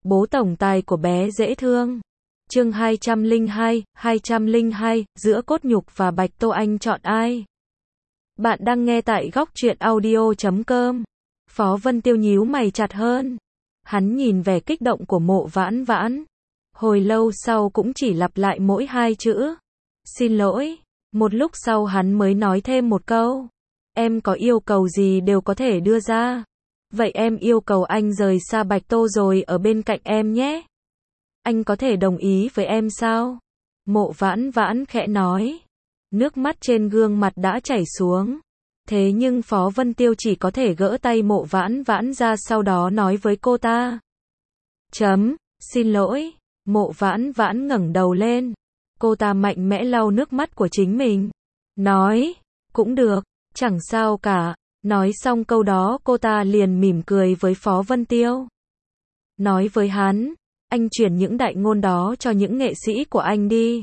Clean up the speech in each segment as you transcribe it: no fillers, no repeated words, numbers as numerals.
Bố tổng tài của bé dễ thương. Chương 202, giữa cốt nhục và Bạch Tô anh chọn ai? Bạn đang nghe tại góc truyện audio.com. Phó Vân Tiêu nhíu mày chặt hơn. Hắn nhìn vẻ kích động của Mộ Vãn Vãn. Hồi lâu sau cũng chỉ lặp lại mỗi hai chữ. Xin lỗi. Một lúc sau hắn mới nói thêm một câu. Em có yêu cầu gì đều có thể đưa ra. Vậy em yêu cầu anh rời xa Bạch Tô rồi ở bên cạnh em nhé. Anh có thể đồng ý với em sao? Mộ Vãn Vãn khẽ nói. Nước mắt trên gương mặt đã chảy xuống. Thế nhưng Phó Vân Tiêu chỉ có thể gỡ tay Mộ Vãn Vãn ra, sau đó nói với cô ta. Xin lỗi. Mộ Vãn Vãn ngẩng đầu lên. Cô ta mạnh mẽ lau nước mắt của chính mình. Nói, cũng được, chẳng sao cả. Nói xong câu đó cô ta liền mỉm cười với Phó Vân Tiêu. Nói với hắn, anh chuyển những đại ngôn đó cho những nghệ sĩ của anh đi.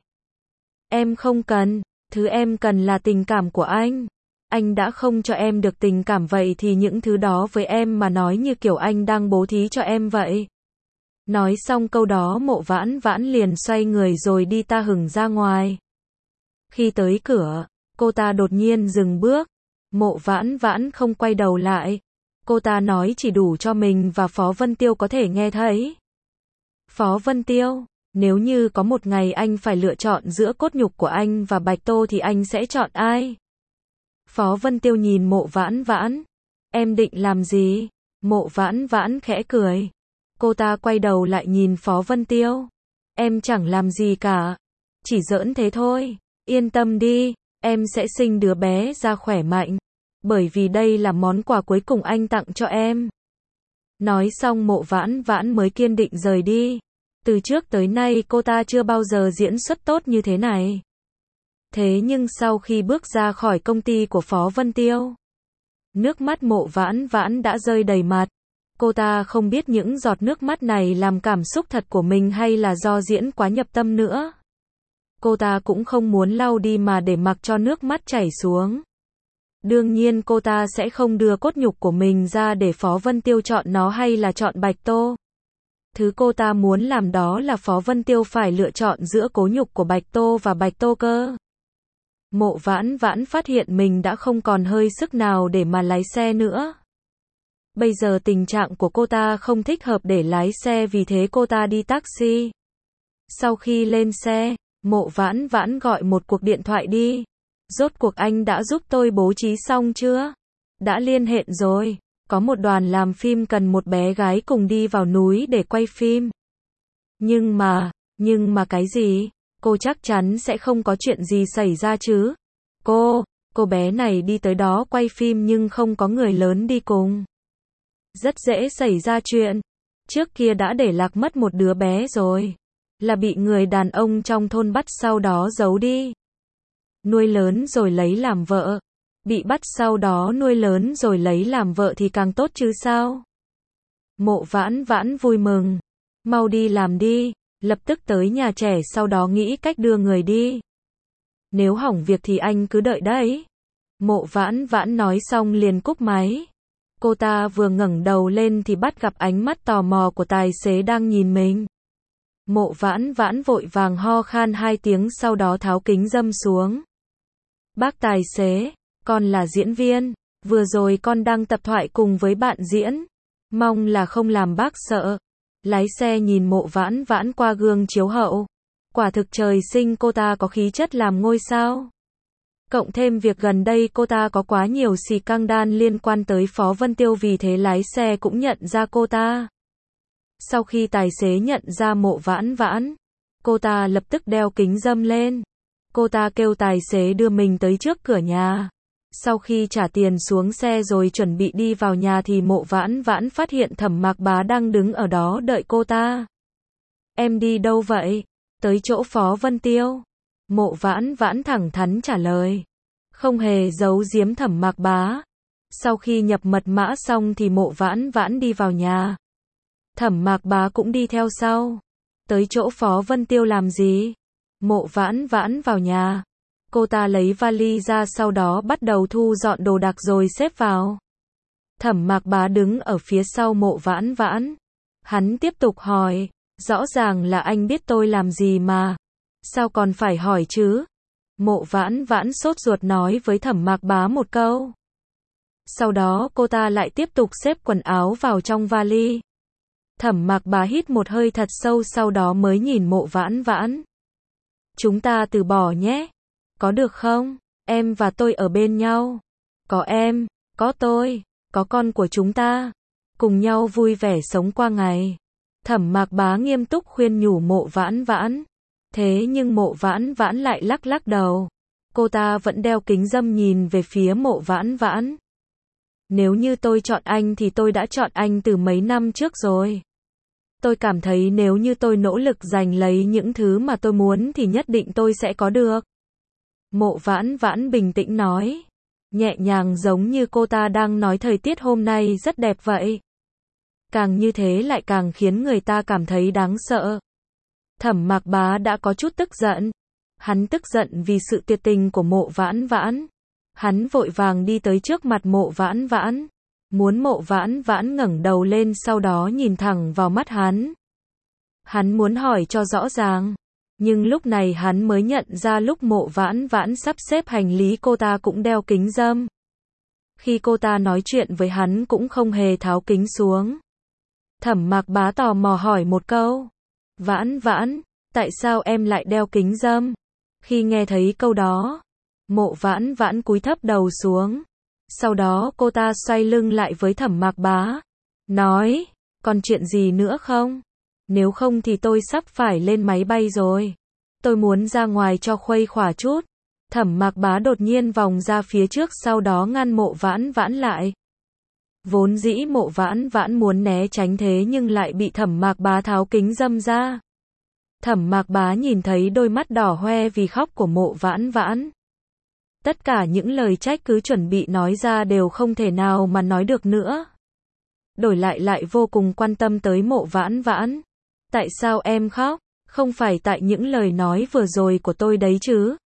Em không cần, thứ em cần là tình cảm của anh. Anh đã không cho em được tình cảm, vậy thì những thứ đó với em mà nói như kiểu anh đang bố thí cho em vậy. Nói xong câu đó Mộ Vãn Vãn liền xoay người rồi đi ta hừng ra ngoài. Khi tới cửa, cô ta đột nhiên dừng bước. Mộ Vãn Vãn không quay đầu lại. Cô ta nói chỉ đủ cho mình và Phó Vân Tiêu có thể nghe thấy. Phó Vân Tiêu, nếu như có một ngày anh phải lựa chọn giữa cốt nhục của anh và Bạch Tô thì anh sẽ chọn ai? Phó Vân Tiêu nhìn Mộ Vãn Vãn. Em định làm gì? Mộ Vãn Vãn khẽ cười. Cô ta quay đầu lại nhìn Phó Vân Tiêu. Em chẳng làm gì cả. Chỉ giỡn thế thôi. Yên tâm đi, em sẽ sinh đứa bé ra khỏe mạnh. Bởi vì đây là món quà cuối cùng anh tặng cho em. Nói xong Mộ Vãn Vãn mới kiên định rời đi. Từ trước tới nay cô ta chưa bao giờ diễn xuất tốt như thế này. Thế nhưng sau khi bước ra khỏi công ty của Phó Vân Tiêu, nước mắt Mộ Vãn Vãn đã rơi đầy mặt. Cô ta không biết những giọt nước mắt này làm cảm xúc thật của mình hay là do diễn quá nhập tâm nữa. Cô ta cũng không muốn lau đi mà để mặc cho nước mắt chảy xuống. Đương nhiên cô ta sẽ không đưa cốt nhục của mình ra để Phó Vân Tiêu chọn nó hay là chọn Bạch Tô. Thứ cô ta muốn làm đó là Phó Vân Tiêu phải lựa chọn giữa cốt nhục của Bạch Tô và Bạch Tô cơ. Mộ Vãn Vãn phát hiện mình đã không còn hơi sức nào để mà lái xe nữa. Bây giờ tình trạng của cô ta không thích hợp để lái xe, vì thế cô ta đi taxi. Sau khi lên xe, Mộ Vãn Vãn gọi một cuộc điện thoại đi. Rốt cuộc anh đã giúp tôi bố trí xong chưa? Đã liên hệ rồi. Có một đoàn làm phim cần một bé gái cùng đi vào núi để quay phim. Nhưng mà cái gì? Cô chắc chắn sẽ không có chuyện gì xảy ra chứ? Cô bé này đi tới đó quay phim nhưng không có người lớn đi cùng. Rất dễ xảy ra chuyện. Trước kia đã để lạc mất một đứa bé rồi. Là bị người đàn ông trong thôn bắt, sau đó giấu đi. Nuôi lớn rồi lấy làm vợ. Bị bắt sau đó nuôi lớn rồi lấy làm vợ thì càng tốt chứ sao? Mộ Vãn Vãn vui mừng. Mau đi làm đi. Lập tức tới nhà trẻ, sau đó nghĩ cách đưa người đi. Nếu hỏng việc thì anh cứ đợi đấy. Mộ Vãn Vãn nói xong liền cúp máy. Cô ta vừa ngẩng đầu lên thì bắt gặp ánh mắt tò mò của tài xế đang nhìn mình. Mộ Vãn Vãn vội vàng ho khan 2 tiếng, sau đó tháo kính râm xuống. Bác tài xế, con là diễn viên. Vừa rồi con đang tập thoại cùng với bạn diễn. Mong là không làm bác sợ. Lái xe nhìn Mộ Vãn Vãn qua gương chiếu hậu. Quả thực trời sinh cô ta có khí chất làm ngôi sao. Cộng thêm việc gần đây cô ta có quá nhiều scandal liên quan tới Phó Vân Tiêu, vì thế lái xe cũng nhận ra cô ta. Sau khi tài xế nhận ra Mộ Vãn Vãn, cô ta lập tức đeo kính râm lên. Cô ta kêu tài xế đưa mình tới trước cửa nhà. Sau khi trả tiền xuống xe rồi chuẩn bị đi vào nhà thì Mộ Vãn Vãn phát hiện Thẩm Mạc Bá đang đứng ở đó đợi cô ta. Em đi đâu vậy? Tới chỗ Phó Vân Tiêu. Mộ Vãn Vãn thẳng thắn trả lời. Không hề giấu giếm Thẩm Mạc Bá. Sau khi nhập mật mã xong thì Mộ Vãn Vãn đi vào nhà. Thẩm Mạc Bá cũng đi theo sau. Tới chỗ Phó Vân Tiêu làm gì? Mộ Vãn Vãn vào nhà. Cô ta lấy vali ra, sau đó bắt đầu thu dọn đồ đạc rồi xếp vào. Thẩm Mạc Bá đứng ở phía sau Mộ Vãn Vãn. Hắn tiếp tục hỏi, rõ ràng là anh biết tôi làm gì mà. Sao còn phải hỏi chứ? Mộ Vãn Vãn sốt ruột nói với Thẩm Mạc Bá một câu. Sau đó cô ta lại tiếp tục xếp quần áo vào trong vali. Thẩm Mạc Bá hít một hơi thật sâu sau đó mới nhìn Mộ Vãn Vãn. Chúng ta từ bỏ nhé. Có được không? Em và tôi ở bên nhau. Có em, có tôi, có con của chúng ta. Cùng nhau vui vẻ sống qua ngày. Thẩm Mạc Bá nghiêm túc khuyên nhủ Mộ Vãn Vãn. Thế nhưng Mộ Vãn Vãn lại lắc lắc đầu. Cô ta vẫn đeo kính râm nhìn về phía Mộ Vãn Vãn. Nếu như tôi chọn anh thì tôi đã chọn anh từ mấy năm trước rồi. Tôi cảm thấy nếu như tôi nỗ lực giành lấy những thứ mà tôi muốn thì nhất định tôi sẽ có được. Mộ Vãn Vãn bình tĩnh nói. Nhẹ nhàng giống như cô ta đang nói thời tiết hôm nay rất đẹp vậy. Càng như thế lại càng khiến người ta cảm thấy đáng sợ. Thẩm Mạc Bá đã có chút tức giận. Hắn tức giận vì sự tuyệt tình của Mộ Vãn Vãn. Hắn vội vàng đi tới trước mặt Mộ Vãn Vãn. Muốn Mộ Vãn Vãn ngẩng đầu lên sau đó nhìn thẳng vào mắt hắn. Hắn muốn hỏi cho rõ ràng. Nhưng lúc này hắn mới nhận ra lúc Mộ Vãn Vãn sắp xếp hành lý cô ta cũng đeo kính râm. Khi cô ta nói chuyện với hắn cũng không hề tháo kính xuống. Thẩm Mạc Bá tò mò hỏi một câu. Vãn Vãn, tại sao em lại đeo kính râm? Khi nghe thấy câu đó, Mộ Vãn Vãn cúi thấp đầu xuống. Sau đó cô ta xoay lưng lại với Thẩm Mạc Bá. Nói, còn chuyện gì nữa không? Nếu không thì tôi sắp phải lên máy bay rồi. Tôi muốn ra ngoài cho khuây khỏa chút. Thẩm Mạc Bá đột nhiên vòng ra phía trước sau đó ngăn Mộ Vãn Vãn lại. Vốn dĩ Mộ Vãn Vãn muốn né tránh thế nhưng lại bị Thẩm Mạc Bá tháo kính râm ra. Thẩm Mạc Bá nhìn thấy đôi mắt đỏ hoe vì khóc của Mộ Vãn Vãn. Tất cả những lời trách cứ chuẩn bị nói ra đều không thể nào mà nói được nữa. Đổi lại vô cùng quan tâm tới Mộ Vãn Vãn. Tại sao em khóc? Không phải tại những lời nói vừa rồi của tôi đấy chứ?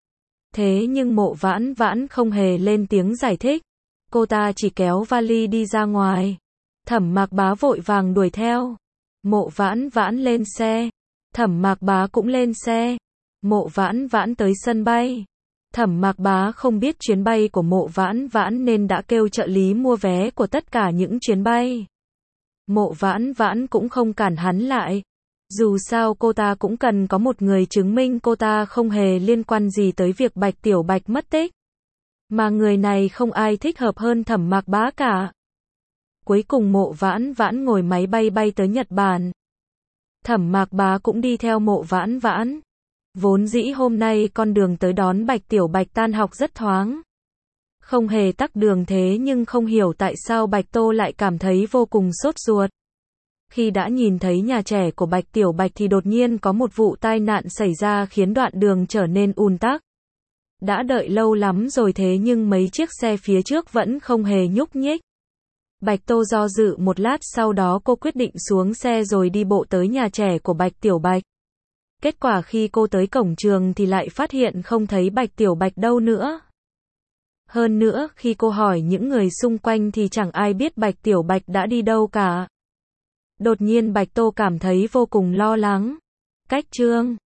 Thế nhưng Mộ Vãn Vãn không hề lên tiếng giải thích. Cô ta chỉ kéo vali đi ra ngoài. Thẩm Mạc Bá vội vàng đuổi theo. Mộ Vãn Vãn lên xe. Thẩm Mạc Bá cũng lên xe. Mộ Vãn Vãn tới sân bay. Thẩm Mạc Bá không biết chuyến bay của Mộ Vãn Vãn nên đã kêu trợ lý mua vé của tất cả những chuyến bay. Mộ Vãn Vãn cũng không cản hắn lại. Dù sao cô ta cũng cần có một người chứng minh cô ta không hề liên quan gì tới việc Bạch Tiểu Bạch mất tích. Mà người này không ai thích hợp hơn Thẩm Mạc Bá cả. Cuối cùng Mộ Vãn Vãn ngồi máy bay bay tới Nhật Bản. Thẩm Mạc Bá cũng đi theo Mộ Vãn Vãn. Vốn dĩ hôm nay con đường tới đón Bạch Tiểu Bạch tan học rất thoáng. Không hề tắc đường thế nhưng không hiểu tại sao Bạch Tô lại cảm thấy vô cùng sốt ruột. Khi đã nhìn thấy nhà trẻ của Bạch Tiểu Bạch thì đột nhiên có một vụ tai nạn xảy ra khiến đoạn đường trở nên ùn tắc. Đã đợi lâu lắm rồi thế nhưng mấy chiếc xe phía trước vẫn không hề nhúc nhích. Bạch Tô do dự một lát sau đó cô quyết định xuống xe rồi đi bộ tới nhà trẻ của Bạch Tiểu Bạch. Kết quả khi cô tới cổng trường thì lại phát hiện không thấy Bạch Tiểu Bạch đâu nữa. Hơn nữa khi cô hỏi những người xung quanh thì chẳng ai biết Bạch Tiểu Bạch đã đi đâu cả. Đột nhiên Bạch Tô cảm thấy vô cùng lo lắng. Cách chương